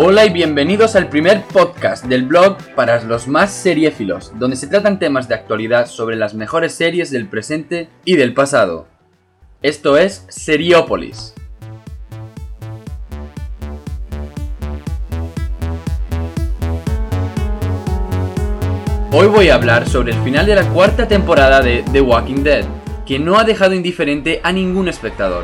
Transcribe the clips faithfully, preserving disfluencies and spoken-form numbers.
Hola y bienvenidos al primer podcast del blog para los más seriéfilos, donde se tratan temas de actualidad sobre las mejores series del presente y del pasado. Esto es Seriópolis. Hoy voy a hablar sobre el final de la cuarta temporada de The Walking Dead, que no ha dejado indiferente a ningún espectador.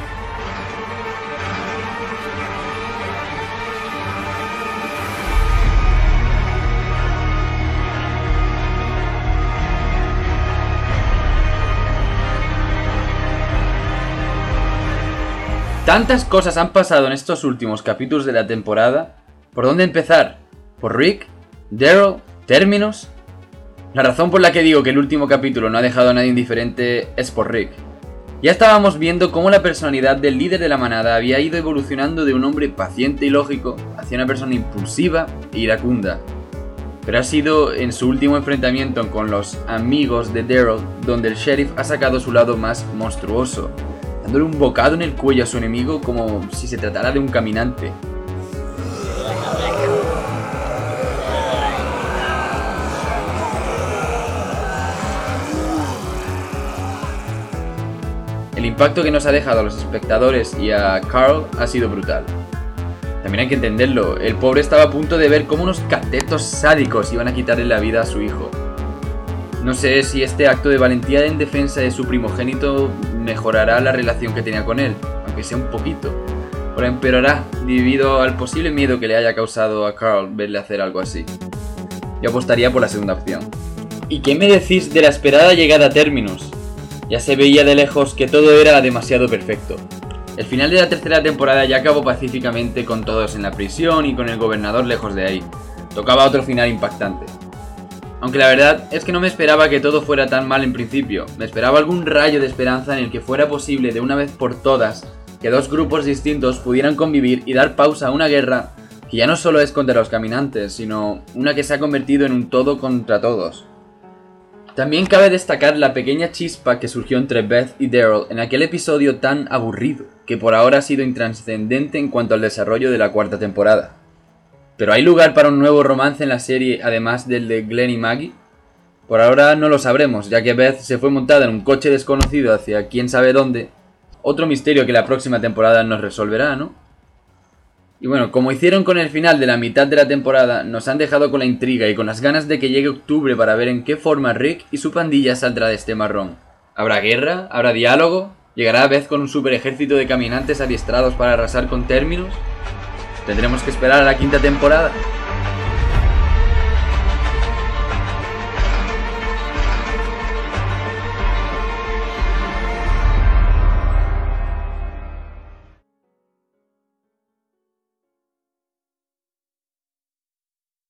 Tantas cosas han pasado en estos últimos capítulos de la temporada. ¿Por dónde empezar? ¿Por Rick? ¿Daryl? ¿Terminus? La razón por la que digo que el último capítulo no ha dejado a nadie indiferente es por Rick. Ya estábamos viendo cómo la personalidad del líder de la manada había ido evolucionando de un hombre paciente y lógico hacia una persona impulsiva e iracunda. Pero ha sido en su último enfrentamiento con los amigos de Daryl donde el sheriff ha sacado su lado más monstruoso, dándole un bocado en el cuello a su enemigo como si se tratara de un caminante. El impacto que nos ha dejado a los espectadores y a Carl ha sido brutal. También hay que entenderlo, el pobre estaba a punto de ver cómo unos catetos sádicos iban a quitarle la vida a su hijo. No sé si este acto de valentía en defensa de su primogénito mejorará la relación que tenía con él, aunque sea un poquito, o la empeorará debido al posible miedo que le haya causado a Carl verle hacer algo así. Yo apostaría por la segunda opción. ¿Y qué me decís de la esperada llegada a Terminus? Ya se veía de lejos que todo era demasiado perfecto. El final de la tercera temporada ya acabó pacíficamente con todos en la prisión y con el gobernador lejos de ahí. Tocaba otro final impactante. Aunque la verdad es que no me esperaba que todo fuera tan mal en principio. Me esperaba algún rayo de esperanza en el que fuera posible de una vez por todas que dos grupos distintos pudieran convivir y dar pausa a una guerra que ya no solo es contra los caminantes, sino una que se ha convertido en un todo contra todos. También cabe destacar la pequeña chispa que surgió entre Beth y Daryl en aquel episodio tan aburrido, que por ahora ha sido intrascendente en cuanto al desarrollo de la cuarta temporada. ¿Pero hay lugar para un nuevo romance en la serie además del de Glenn y Maggie? Por ahora no lo sabremos, ya que Beth se fue montada en un coche desconocido hacia quién sabe dónde. Otro misterio que la próxima temporada nos resolverá, ¿no? Y bueno, como hicieron con el final de la mitad de la temporada, nos han dejado con la intriga y con las ganas de que llegue octubre para ver en qué forma Rick y su pandilla saldrá de este marrón. ¿Habrá guerra? ¿Habrá diálogo? ¿Llegará Beth con un super ejército de caminantes adiestrados para arrasar con Terminus? Tendremos que esperar a la quinta temporada.